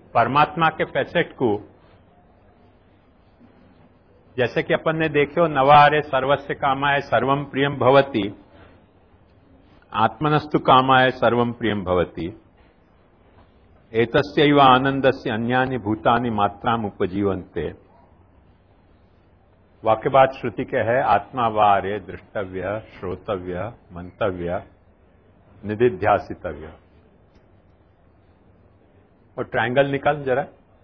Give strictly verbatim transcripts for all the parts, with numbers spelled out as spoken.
परमात्मा के फैसेट को, जैसे कि अपन ने देखो नवारे सर्वस्य कामाय सर्वम प्रियम भवति, आत्मनस्तु कामाय सर्वम प्रियम भवति, एतस्यैव आनंदस्य अन्यानि भूतानि मात्राम उपजीवन्ते। वाक्य बात श्रुति के है, आत्मा वारे दृष्टव्य श्रोतव्य मंतव्य निधिध्यासितव्य। और ट्रायंगल निकाल जरा।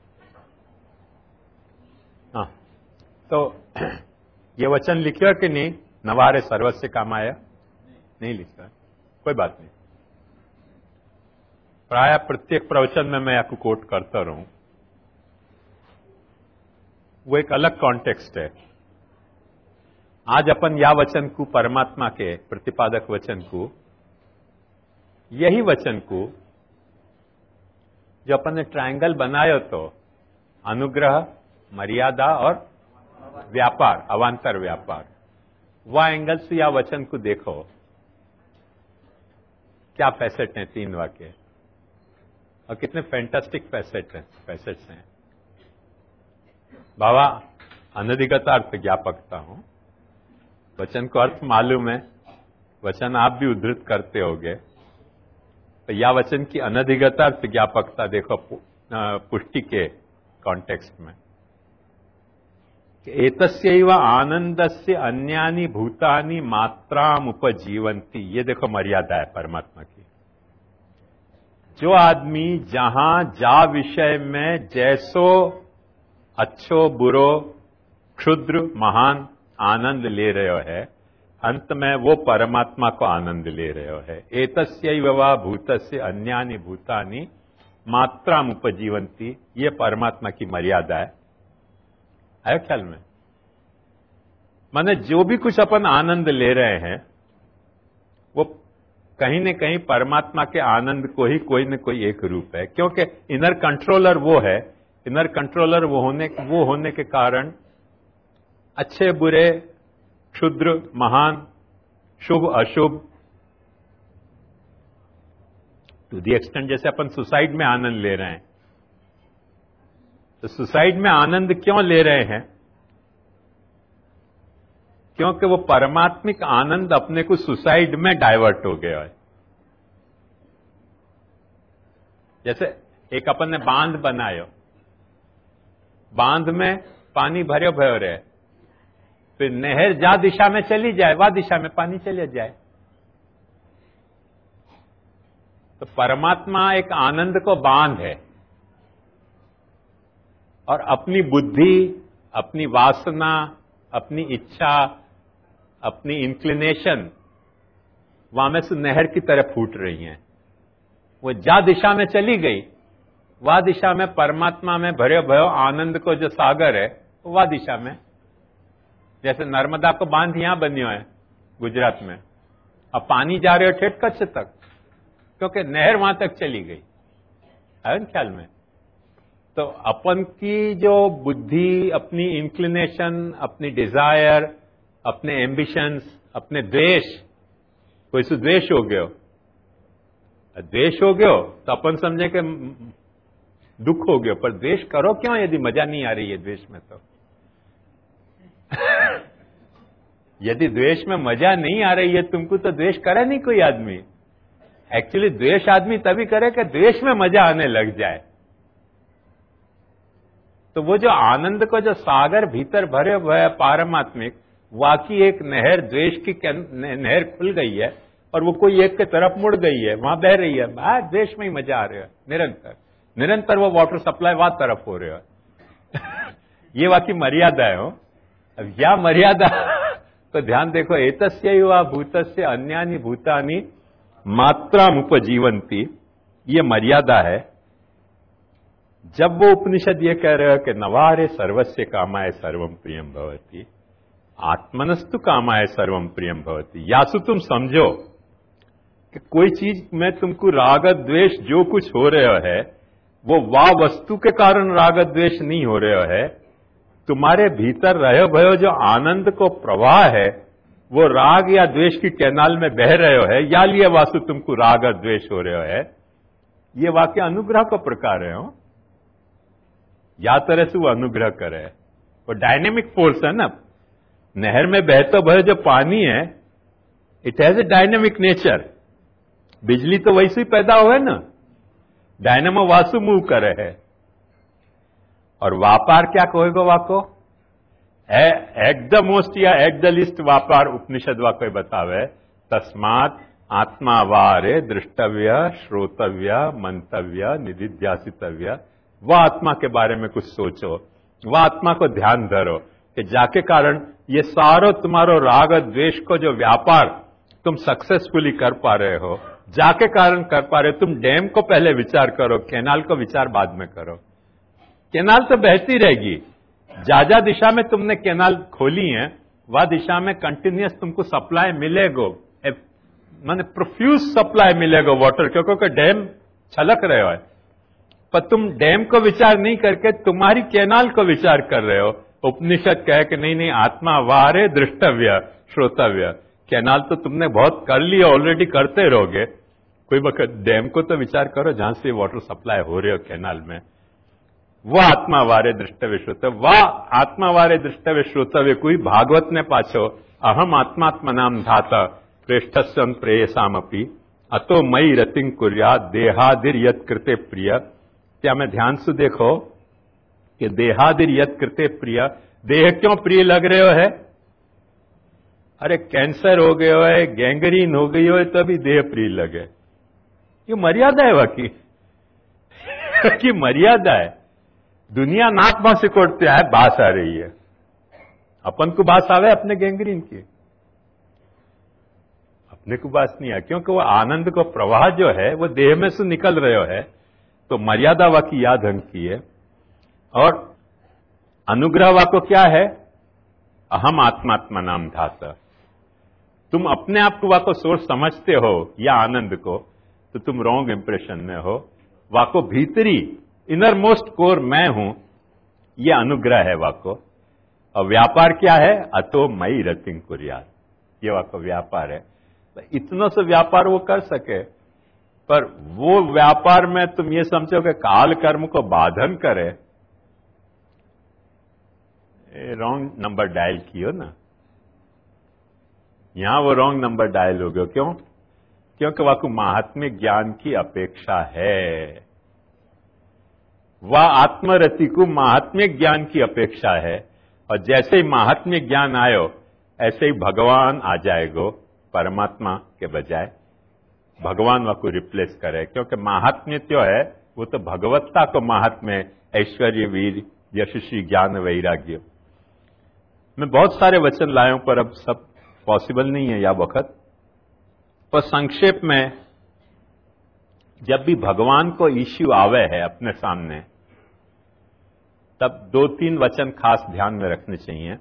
हाँ, तो ये वचन लिखियो कि नहीं, नवारे सर्वस्य कामाय? नहीं लिखा, कोई बात नहीं। प्राय प्रत्येक प्रवचन में मैं आपको कोट करता रहूं, वो एक अलग कॉन्टेक्स्ट है। आज अपन या वचन को, परमात्मा के प्रतिपादक वचन को, यही वचन को जो अपन ने ट्रायंगल बनाया, तो अनुग्रह, मर्यादा और व्यापार, अवांतर व्यापार, वह एंगल से या वचन को देखो, क्या फैसेट हैं तीन वाक्य, और कितने फैंटास्टिक फैसेट हैं, फैसेट्स हैं। बाबा अनधिगतार्थ ज्ञापकता हूं, वचन को अर्थ मालूम है, वचन आप भी उद्धृत करते होगे, तो या वचन की अनधिगतार्थ ज्ञापकता देखो पुष्टि के कॉन्टेक्स्ट में। एतस्यैव आनंदस्य अन्यानि भूतानि मात्राम उपजीवन्ति, ये देखो मर्यादा है परमात्मा की। जो आदमी जहां जा विषय में जैसो अच्छो बुरो क्षुद्र महान आनंद ले रहे है, अंत में वो परमात्मा को आनंद ले रहे है। एतस्यैव वा भूतस्य अन्यानि भूतानि मात्राम उपजीवन्ति, ये परमात्मा की मर्यादा है। आयो ख्याल में? माने जो भी कुछ अपन आनंद ले रहे हैं, वो कहीं न कहीं परमात्मा के आनंद को ही कोई न कोई एक रूप है, क्योंकि इनर कंट्रोलर वो है। इनर कंट्रोलर वो होने वो होने के कारण अच्छे बुरे, क्षुद्र महान, शुभ अशुभ, टू दी एक्सटेंट जैसे अपन सुसाइड में आनंद ले रहे हैं, तो सुसाइड में आनंद क्यों ले रहे हैं? क्योंकि वो परमात्मिक आनंद अपने को सुसाइड में डाइवर्ट हो गया है। जैसे एक अपन ने बांध बनायो, बांध में पानी भरे भयो रहे, फिर नहर जा दिशा में चली जाए, वह दिशा में पानी चले जाए। तो परमात्मा एक आनंद को बांध है, और अपनी बुद्धि, अपनी वासना, अपनी इच्छा, अपनी इंक्लिनेशन वहां में से नहर की तरह फूट रही हैं। वो जा दिशा में चली गई, वह दिशा में परमात्मा में भरे भयो आनंद को जो सागर है, वह दिशा में, जैसे नर्मदा को बांध यहां बनियो है गुजरात में, अब पानी जा रहे हो ठेठ कच्छ तक, क्योंकि नहर वहां तक चली गई। है ख्याल में? तो अपन की जो बुद्धि, अपनी इंक्लिनेशन, अपनी डिजायर, अपने एम्बिशंस, अपने द्वेष, कोई से द्वेष हो गयो, द्वेष हो गयो तो अपन समझे कि दुख हो गयो, पर द्वेष करो क्यों यदि मजा नहीं आ रही है द्वेष में? तो यदि द्वेष में मजा नहीं आ रही है तुमको, तो द्वेष करे नहीं कोई आदमी। एक्चुअली द्वेष आदमी तभी करे कि द्वेष में मजा आने लग जाए। तो वो जो आनंद को जो सागर भीतर भरे हुए पारमात्मिक, वाकई एक नहर, द्वेष की नहर खुल गई है और वो कोई एक के तरफ मुड़ गई है, वहां बह रही है, बाहर द्वेष में ही मजा आ रहा है, निरंतर निरंतर वो वाटर सप्लाई वहां तरफ हो रहा है। ये वाकई मर्यादा है। हो अब या मर्यादा तो ध्यान देखो, एतस्यैव भूतस्य अन्यानि भूतानि मात्राम उपजीवन्ति, ये मर्यादा है। जब वो उपनिषद ये कह रहे हो कि नवारे सर्वस्य कामाय सर्वम प्रियम भवति, आत्मनस्तु कामाय सर्वम प्रियम भवति, यासु तुम समझो कि कोई चीज में तुमको राग द्वेष जो कुछ हो रहा है, वो वाह वस्तु के कारण राग द्वेष नहीं हो रहा है, तुम्हारे भीतर रहे भयो जो आनंद को प्रवाह है, वो राग या द्वेष की कैनाल में बह रहे है, या लिए वासु तुमको राग और द्वेष हो रहे है। ये वाक्य अनुग्रह का प्रकार है। हो या तरह से वो अनुग्रह करे। वो डायनेमिक फोर्स है ना, नहर में बहते भरे जो पानी है, it has a dynamic nature. बिजली तो वैसे ही पैदा हुआ है ना, डायनेमो वासु मूव करे है। और व्यापार क्या कहेगा वाको, एट द मोस्ट या एट द लिस्ट व्यापार उपनिषद वाको बतावे, तस्मात आत्मावारे दृष्टव्य श्रोतव्य मंतव्य निधिध्यासितव्य। वह आत्मा के बारे में कुछ सोचो, वह आत्मा को ध्यान धरो कि जाके कारण ये सारो तुम्हारो राग द्वेष को जो व्यापार तुम सक्सेसफुली कर पा रहे हो, जाके कारण कर पा रहे हो। तुम डैम को पहले विचार करो, कैनाल को विचार बाद में करो। कैनाल तो बहती रहेगी, जा जा दिशा में तुमने कैनाल खोली है, वह दिशा में कंटिन्यूअस तुमको सप्लाई मिलेगो, माने प्रोफ्यूज सप्लाई मिलेगा वाटर, क्योंकि डैम छलक रहे हो। पर तुम डैम को विचार नहीं करके तुम्हारी कैनाल को विचार कर रहे हो। उपनिषद कहे कि नहीं नहीं, आत्मा वारे दृष्टव्य श्रोतव्य। कैनाल तो तुमने बहुत कर लिया, ऑलरेडी करते रहोगे, कोई वक्त डैम को तो विचार करो जहां से वाटर सप्लाई हो रहे हो कैनाल में। वह आत्मा वारे दृष्टव्य श्रोतव्य, वह आत्मा वारे दृष्टव्य श्रोतव्य। कोई भागवत ने पाछो अहम आत्मात्म नाम धाता प्रेष्ठस्यन प्रेयसामपि अतो मई रतिं कुर्यात् देहादिर यत् कृते प्रिय। क्या मैं ध्यान से देखो कि देहादिर यत् कृते प्रिय, देह क्यों प्रिय लग रहे हो है? अरे कैंसर हो गया है, गैंग्रीन हो गई हो, तभी देह प्रिय लगे। ये मर्यादा है वाकई की मर्यादा है। दुनिया नाक में सिकोड़ते है, बास आ रही है, अपन को बास आवे अपने गैंग्रीन की, अपने को बास नहीं है, क्योंकि वो आनंद को प्रवाह जो है वो देह में से निकल रहे हो है। तो मर्यादा वाकी याद ढंग की है। और अनुग्रह वाको क्या है? अहम आत्मात्मा नाम धाता। तुम अपने आप को वाको सोच समझते हो या आनंद को, तो तुम रॉन्ग इंप्रेशन में हो। वाको भीतरी इनर मोस्ट कोर मैं हूं, यह अनुग्रह है वाको। और व्यापार क्या है? अतो मई रतिं कुर्यात्, ये वाको व्यापार है। तो इतनों से व्यापार वो कर सके, पर वो व्यापार में तुम ये समझो कि काल कर्म को बाधन करे, रॉन्ग नंबर डायल कियो ना। यहां वो रॉन्ग नंबर डायल हो गयो। क्यों? क्योंकि वाको महात्म्य ज्ञान की अपेक्षा है। वह आत्मरति को महात्म्य ज्ञान की अपेक्षा है। और जैसे ही महात्म्य ज्ञान आयो, ऐसे ही भगवान आ जाएगो, परमात्मा के बजाय भगवान वाको रिप्लेस करे। क्योंकि महात्म्य जो है वो तो भगवत्ता को महात्म्य, ऐश्वर्य, वीर, यशस्वी, ज्ञान, वैराग्य। मैं बहुत सारे वचन लाया हूं, पर अब सब पॉसिबल नहीं है या वक्त। पर संक्षेप में, जब भी भगवान को इश्यू आवे है अपने सामने, तब दो तीन वचन खास ध्यान में रखने चाहिए।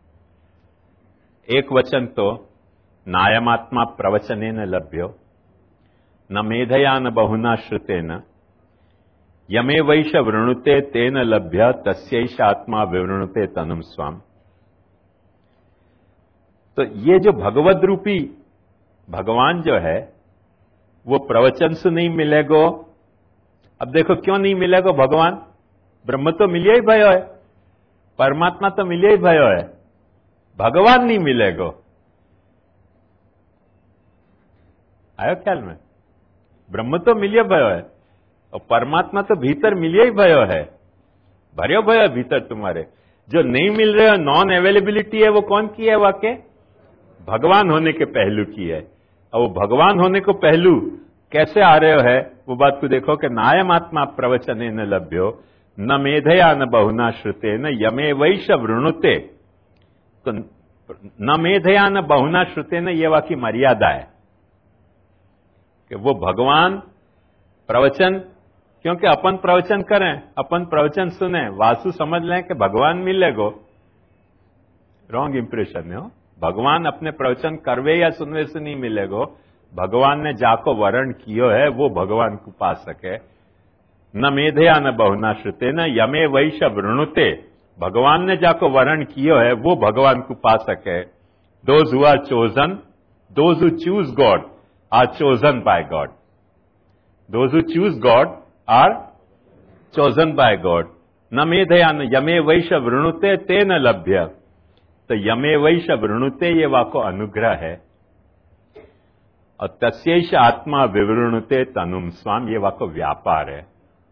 एक वचन तो नायमात्मा प्रवचनेन लभ्यो न मेधया न बहुना श्रुतेन यमे वैश वृणुते तेन लभ्य तस्यैष आत्मा विवृणुते तनुम स्वाम। तो ये जो भगवद रूपी भगवान जो है वो प्रवचन से नहीं मिलेगो। अब देखो क्यों नहीं मिलेगो भगवान? ब्रह्म तो मिलिए ही भयो है, परमात्मा तो मिलिए ही भयो है, भगवान नहीं मिलेगो। आयो ख्याल में? ब्रह्म तो मिलिए भयो है और परमात्मा तो भीतर मिलिए ही भयो है, भरियो भयो भीतर तुम्हारे। जो नहीं मिल रहे हो, नॉन अवेलेबिलिटी है, वो कौन की है? वाके भगवान होने के पहलू की है। और वो भगवान होने को पहलू कैसे आ रहे हो है, वो बात को देखो कि नायम आत्मा प्रवचने न लभ्यो न मेधया न बहुना श्रुते न यमे वैश वृणुते। तो न मेधया न बहुना श्रुते न, ये वाकी मर्यादा है कि वो भगवान प्रवचन, क्योंकि अपन प्रवचन करें, अपन प्रवचन सुने, वासु समझ लें कि भगवान मिलेगो, रॉन्ग इंप्रेशन है। भगवान अपने प्रवचन करवे या सुनवे से नहीं मिलेगो। भगवान ने जाको वर्ण कियो है वो भगवान को पा सके। न मेधया न बहुना श्रुते न यमे वैश वृणुते, भगवान ने जाको वर्ण कियो है वो भगवान को पा सके। Those who are chosen, those who choose God are chosen by God. Those who choose God are chosen by God. न मेधयान यमे वैश वृणुते ते न लभ्य। तो यमे वैश वृणुते ये वाको अनुग्रह है, और तस्यैष आत्मा विवृणुते तनुम स्वाम ये वाको व्यापार है।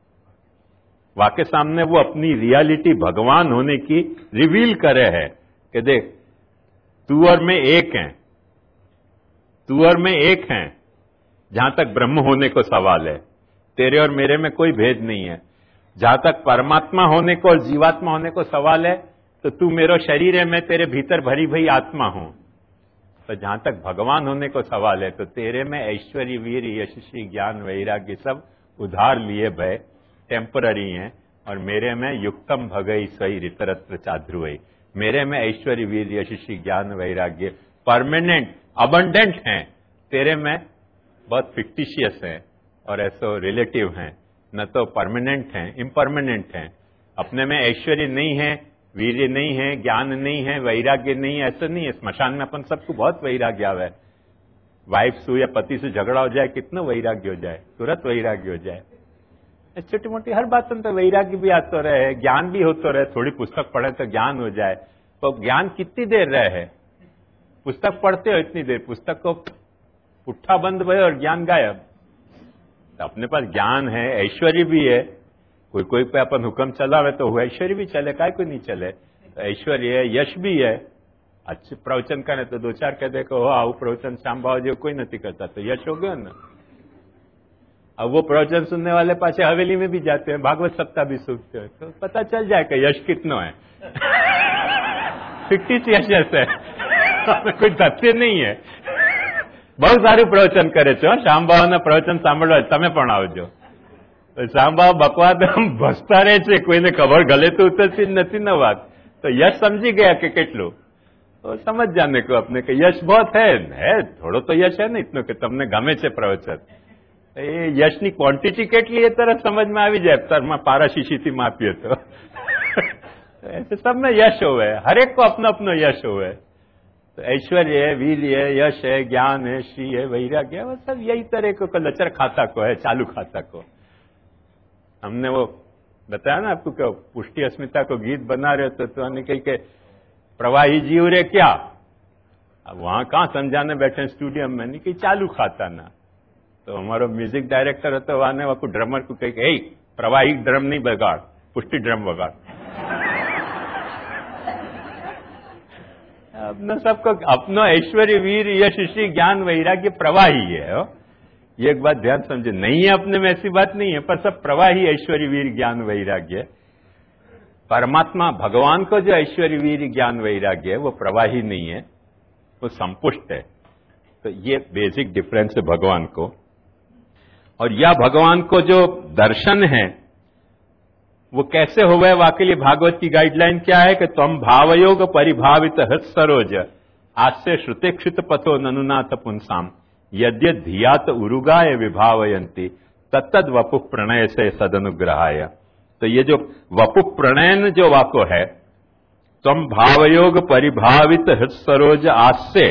वाके सामने वो अपनी रियलिटी भगवान होने की रिवील करे है कि देख तू और मैं एक हैं, तू और मैं एक हैं। जहां तक ब्रह्म होने को सवाल है, तेरे और मेरे में कोई भेद नहीं है। जहां तक परमात्मा होने को और जीवात्मा होने को सवाल है, तो तू मेरा शरीर है, मैं तेरे भीतर भरी भई आत्मा हूं। तो जहां तक भगवान होने को सवाल है, तो तेरे में ऐश्वर्य, वीर, यशस्वी, ज्ञान, वैराग्य सब उधार लिए भय टेम्पररी हैं, और मेरे में युक्तम भगई स्वई ऋतरत्र चाध्रुवई। मेरे में ऐश्वर्य, वीर, यशस्वी, ज्ञान, वैराग्य परमानेंट अबंडेंट हैं, तेरे में बहुत फिक्टिशियस है और ऐसो रिलेटिव हैं, न तो परमानेंट हैं, इम्परमानेंट हैं। अपने में ऐश्वर्य नहीं है, वीर्य नहीं है, ज्ञान नहीं है, वैराग्य नहीं है, ऐसा नहीं है। स्मशान में अपन सबको बहुत वैराग्य आवे। वाइफ से या पति से झगड़ा हो जाए, कितना वैराग्य हो जाए, तुरंत वैराग्य हो जाए। छोटी मोटी हर बात में तो वैराग्य भी आते रहे, ज्ञान भी होते रहे। थोड़ी पुस्तक पढ़े तो ज्ञान हो जाए, तो ज्ञान कितनी देर रहे है? पुस्तक पढ़ते हो इतनी देर, पुस्तक को पुट्ठा बंद भय और ज्ञान गायब। तो अपने पास ज्ञान है, ऐश्वर्य भी है, कोई कोई पे अपन हुक्म चलावे तो वो ऐश्वर्य भी चले, काय कोई नहीं चले। तो ऐश्वर्य है, यश भी है। अच्छे प्रवचन करे तो दो चार कह दे को आऊ प्रवचन श्याम भाव जो कोई नहीं करता, तो यश हो गया ना। अब वो प्रवचन सुनने वाले पाछे हवेली में भी जाते हैं, भागवत सप्ताह भी सुनते हैं, तो पता चल जाए कि यश कितना है। फिक्टिशियस यश है, कोई तथ्य नहीं है। બહુ સારું પ્રવચન કરે છે શ્યામ બાવાના પ્રવચન સાંભળવા તમે પણ આવજો. શ્યામ બાવા બકવાદ ભસતા રહે છે, કોઈને ખબર ગલે તો ઉતરતી જ નથી ને વાત. તો યશ સમજી ગયા કે કેટલું, તો સમજ જાને को अपने કે યશ बहुत है है થોડો તો યશ है ને इतनो કે તમને ગમે છે પ્રવચન. એ યશની ક્વોન્ટિટી કેટલી એ તરત સમજમાં આવી જાય, તરમાં પારા શીશીથી માપીએ તો. ऐसे सब में यश होवे, हर एक को अपना अपना यश होवे. तो ऐश्वर्य है, वीर्य है, यश है, ज्ञान है, श्री है, वैराग्य है, वो सब यही तरह को लचर खाता को है, चालू खाता को. हमने वो बताया ना आपको कि पुष्टि अस्मिता को गीत बना रहे तो, तो हमने कही के प्रवाही जीव रे क्या, अब वहां कहां समझाने बैठे स्टूडियो में, नहीं कही चालू खाता ना. तो हमारा म्यूजिक डायरेक्टर होता है, वहां को ड्रमर को कही के प्रवाही ड्रम नहीं बगाड़, पुष्टि ड्रम बगाड़. अपना सबको अपना ऐश्वर्य, वीर, यश, श्री, ज्ञान, वैराग्य प्रवाही है. हो? ये एक बात ध्यान समझे, नहीं है अपने में ऐसी बात नहीं है, पर सब प्रवाही ऐश्वर्य, वीर, ज्ञान, वैराग्य. परमात्मा भगवान को जो ऐश्वर्य, वीर, ज्ञान, वैराग्य है वो प्रवाही नहीं है, वो संपुष्ट है. तो ये बेसिक डिफरेंस है भगवान को. और यह भगवान को जो दर्शन है वो कैसे हो गए, वाकई लिए भागवत की गाइडलाइन क्या है कि तम भावयोग परिभावित हृत सरोज आस्य श्रुतेक्षित पथो ननुनाथ पुंसाम यद्य धियात उरुगाय विभावयंती तत्तद वपु प्रणय से सदनुग्रहाय. तो ये जो वपु प्रणयन जो वाको है, तम भावयोग परिभावित हृत सरोज आस्य,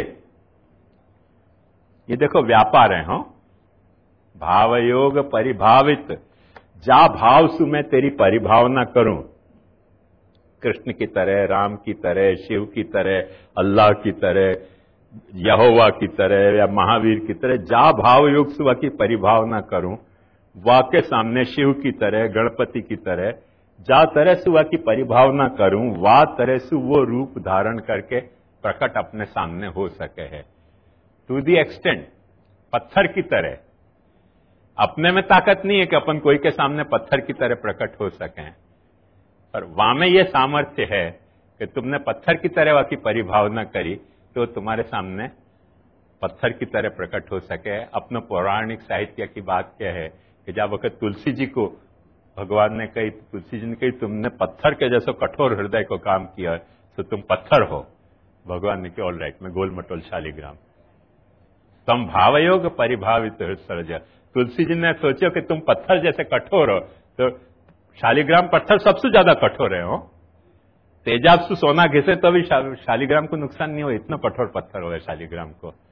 ये देखो व्यापार है. हो भावयोग परिभावित, जा भाव सु मैं तेरी परिभावना करूं, कृष्ण की तरह, राम की तरह, शिव की तरह, अल्लाह की तरह, यहोवा की तरह या महावीर की तरह, जा भाव योग सुवा की परिभावना करूं, वा के सामने शिव की तरह, गणपति की तरह, जा तरह सुवा की परिभावना करूं, वा तरह सु वो रूप धारण करके प्रकट अपने सामने हो सके है. टू दी एक्सटेंट पत्थर की तरह. अपने में ताकत नहीं है कि अपन कोई के सामने पत्थर की तरह प्रकट हो सके, पर वहां में यह सामर्थ्य है कि तुमने पत्थर की तरह वहां की परिभावना करी तो तुम्हारे सामने पत्थर की तरह प्रकट हो सके. अपने पौराणिक साहित्य की बात क्या है कि जब वक्त तुलसी जी को भगवान ने कही, तुलसी जी ने कही तुमने पत्थर के जैसा कठोर हृदय को काम किया तो तुम पत्थर हो. भगवान ने कहा ऑल राइट, मैं गोल मटोल शालिग्राम. तम भावयोग परिभावित सरज. तुलसी जी ने सोचो कि तुम पत्थर जैसे कठोर हो, तो शालिग्राम पत्थर सबसे ज्यादा कठोर है. हो तेजाब से सोना घिसे तो भी शालिग्राम को नुकसान नहीं हो, इतना कठोर पत्थर हो शालिग्राम को.